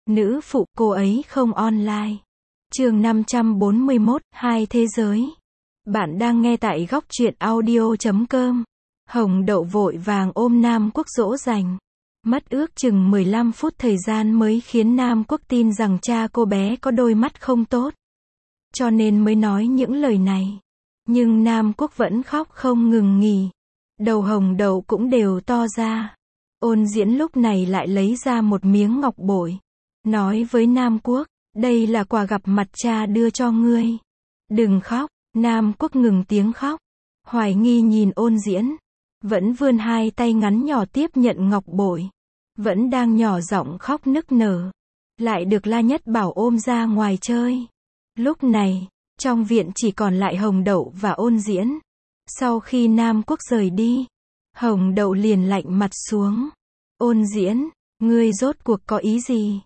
Nữ phụ cô ấy không online. Chương 541, hai thế giới. Bạn đang nghe tại góc truyện audio.com. Hồng Đậu vội vàng ôm Nam Quốc dỗ dành. Mất ước chừng 15 phút thời gian mới khiến Nam Quốc tin rằng cha cô bé có đôi mắt không tốt. Cho nên mới nói những lời này. Nhưng Nam Quốc vẫn khóc không ngừng nghỉ. Đầu Hồng Đậu cũng đều to ra. Ôn Diễn lúc này lại lấy ra một miếng ngọc bội. Nói với Nam Quốc, đây là quà gặp mặt cha đưa cho ngươi. Đừng khóc. Nam Quốc ngừng tiếng khóc. Hoài nghi nhìn Ôn Diễn. Vẫn vươn hai tay ngắn nhỏ tiếp nhận ngọc bội. Vẫn đang nhỏ giọng khóc nức nở. Lại được La Nhất bảo ôm ra ngoài chơi. Lúc này, trong viện chỉ còn lại Hồng Đậu và Ôn Diễn. Sau khi Nam Quốc rời đi, Hồng Đậu liền lạnh mặt xuống. Ôn Diễn, ngươi rốt cuộc có ý gì?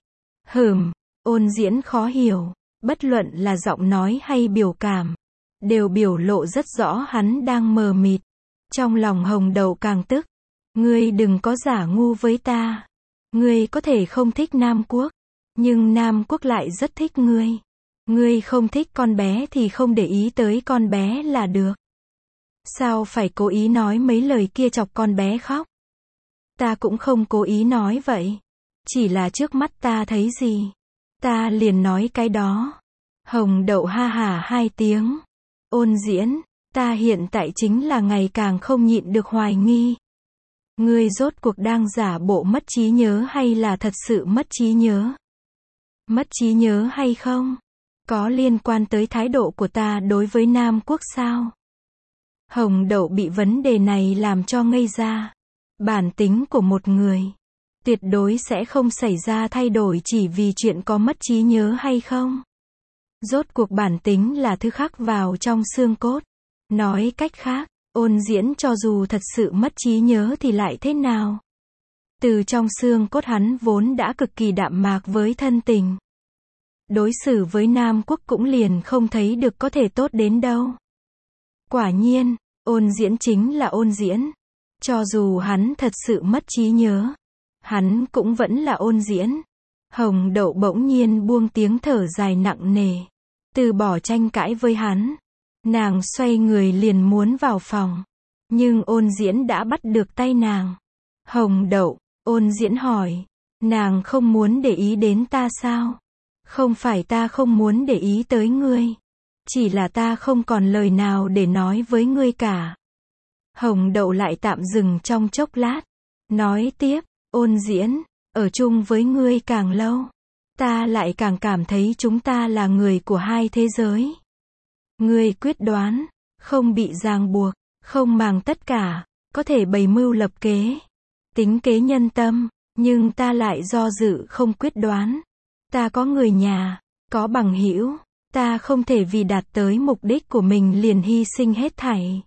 Ôn Diễn khó hiểu. Bất luận là giọng nói hay biểu cảm, đều biểu lộ rất rõ hắn đang mờ mịt. Trong lòng Hồng Đậu càng tức. Ngươi đừng có giả ngu với ta. Ngươi có thể không thích Nam Quốc, nhưng Nam Quốc lại rất thích ngươi. Ngươi không thích con bé thì không để ý tới con bé là được. Sao phải cố ý nói mấy lời kia chọc con bé khóc? Ta cũng không cố ý nói vậy. Chỉ là trước mắt ta thấy gì, ta liền nói cái đó. Hồng Đậu ha hả hai tiếng. Ôn Diễn, ta hiện tại chính là ngày càng không nhịn được hoài nghi. Ngươi rốt cuộc đang giả bộ mất trí nhớ hay là thật sự mất trí nhớ? Mất trí nhớ hay không? Có liên quan tới thái độ của ta đối với Nam Quốc sao? Hồng Đậu bị vấn đề này làm cho ngây ra. Bản tính của một người tuyệt đối sẽ không xảy ra thay đổi chỉ vì chuyện có mất trí nhớ hay không. Rốt cuộc bản tính là thứ khắc vào trong xương cốt. Nói cách khác, Ôn Diễn cho dù thật sự mất trí nhớ thì lại thế nào? Từ trong xương cốt hắn vốn đã cực kỳ đạm mạc với thân tình. Đối xử với Nam Quốc cũng liền không thấy được có thể tốt đến đâu. Quả nhiên, Ôn Diễn chính là Ôn Diễn. Cho dù hắn thật sự mất trí nhớ, hắn cũng vẫn là Ôn Diễn. Hồng Đậu bỗng nhiên buông tiếng thở dài nặng nề. Từ bỏ tranh cãi với hắn. Nàng xoay người liền muốn vào phòng. Nhưng Ôn Diễn đã bắt được tay nàng. Hồng Đậu, Ôn Diễn hỏi. Nàng không muốn để ý đến ta sao? Không phải ta không muốn để ý tới ngươi. Chỉ là ta không còn lời nào để nói với ngươi cả. Hồng Đậu lại tạm dừng trong chốc lát. Nói tiếp, Ôn Diễn, ở chung với ngươi càng lâu, ta lại càng cảm thấy chúng ta là người của hai thế giới. Ngươi quyết đoán, không bị ràng buộc, không màng tất cả, có thể bày mưu lập kế, tính kế nhân tâm, nhưng ta lại do dự không quyết đoán. Ta có người nhà, có bằng hữu, ta không thể vì đạt tới mục đích của mình liền hy sinh hết thảy.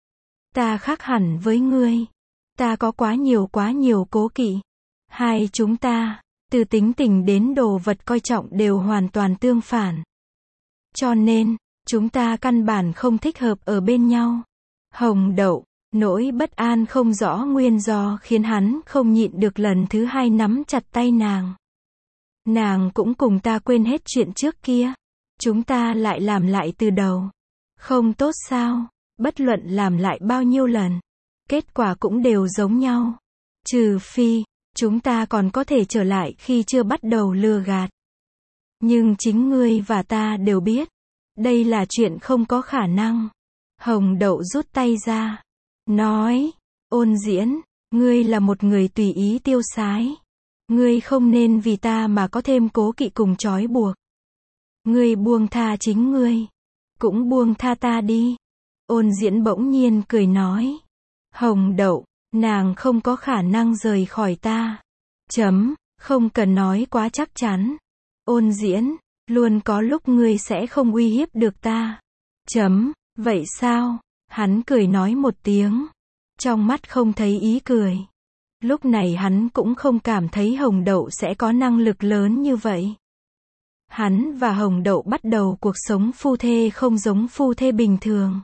Ta khác hẳn với ngươi. Ta có quá nhiều cố kỵ. Hai chúng ta, từ tính tình đến đồ vật coi trọng đều hoàn toàn tương phản. Cho nên, chúng ta căn bản không thích hợp ở bên nhau. Hồng Đậu, nỗi bất an không rõ nguyên do khiến hắn không nhịn được lần thứ hai nắm chặt tay nàng. Nàng cũng cùng ta quên hết chuyện trước kia. Chúng ta lại làm lại từ đầu. Không tốt sao? Bất luận làm lại bao nhiêu lần, kết quả cũng đều giống nhau. Trừ phi, chúng ta còn có thể trở lại khi chưa bắt đầu lừa gạt. Nhưng chính ngươi và ta đều biết, đây là chuyện không có khả năng. Hồng Đậu rút tay ra. Nói, Ôn Diễn, ngươi là một người tùy ý tiêu sái. Ngươi không nên vì ta mà có thêm cố kỵ cùng trói buộc. Ngươi buông tha chính ngươi, cũng buông tha ta đi. Ôn Diễn bỗng nhiên cười nói. Hồng Đậu, nàng không có khả năng rời khỏi ta. Không cần nói quá chắc chắn. Ôn Diễn, luôn có lúc ngươi sẽ không uy hiếp được ta. Vậy sao? Hắn cười nói một tiếng. Trong mắt không thấy ý cười. Lúc này hắn cũng không cảm thấy Hồng Đậu sẽ có năng lực lớn như vậy. Hắn và Hồng Đậu bắt đầu cuộc sống phu thê không giống phu thê bình thường.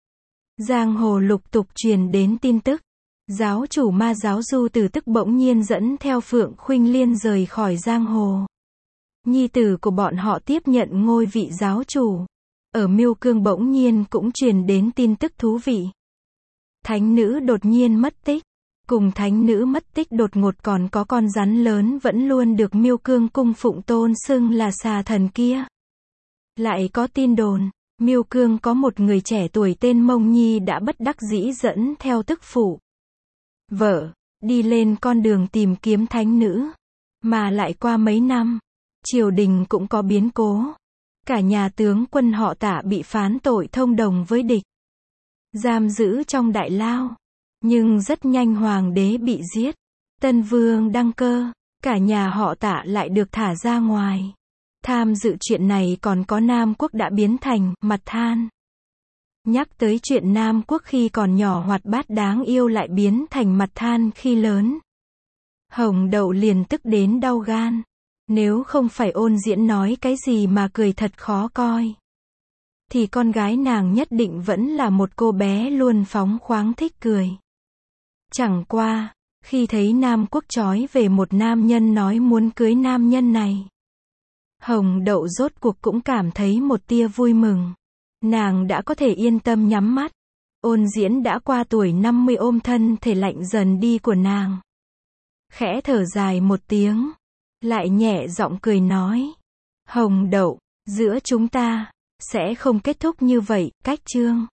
Giang hồ lục tục truyền đến tin tức. Giáo chủ Ma giáo Du Tử Tức bỗng nhiên dẫn theo Phượng Khuynh Liên rời khỏi giang hồ. nhi tử của bọn họ tiếp nhận ngôi vị giáo chủ. Ở Miêu Cương bỗng nhiên cũng truyền đến tin tức thú vị. Thánh nữ đột nhiên mất tích. Cùng thánh nữ mất tích đột ngột còn có con rắn lớn vẫn luôn được Miêu Cương cung phụng tôn xưng là xà thần kia. Lại có tin đồn, Miêu Cương có một người trẻ tuổi tên Mông Nhi đã bất đắc dĩ dẫn theo tức phụ vợ, đi lên con đường tìm kiếm thánh nữ. Mà lại qua mấy năm, triều đình cũng có biến cố. Cả nhà tướng quân họ Tạ bị phán tội thông đồng với địch, giam giữ trong đại lao. Nhưng rất nhanh hoàng đế bị giết. Tân vương đăng cơ, cả nhà họ Tạ lại được thả ra ngoài. Tham dự chuyện này còn có Nam Quốc đã biến thành mặt than. Nhắc tới chuyện Nam Quốc khi còn nhỏ hoạt bát đáng yêu lại biến thành mặt than khi lớn. Hồng Đậu liền tức đến đau gan. Nếu không phải Ôn Diễn nói cái gì mà cười thật khó coi, thì con gái nàng nhất định vẫn là một cô bé luôn phóng khoáng thích cười. Chẳng qua, khi thấy Nam Quốc trói về một nam nhân nói muốn cưới nam nhân này, Hồng Đậu rốt cuộc cũng cảm thấy một tia vui mừng. Nàng đã có thể yên tâm nhắm mắt. Ôn Diễn đã qua tuổi 50 ôm thân thể lạnh dần đi của nàng. Khẽ thở dài một tiếng, lại nhẹ giọng cười nói. Hồng Đậu, giữa chúng ta, sẽ không kết thúc như vậy, cách chương.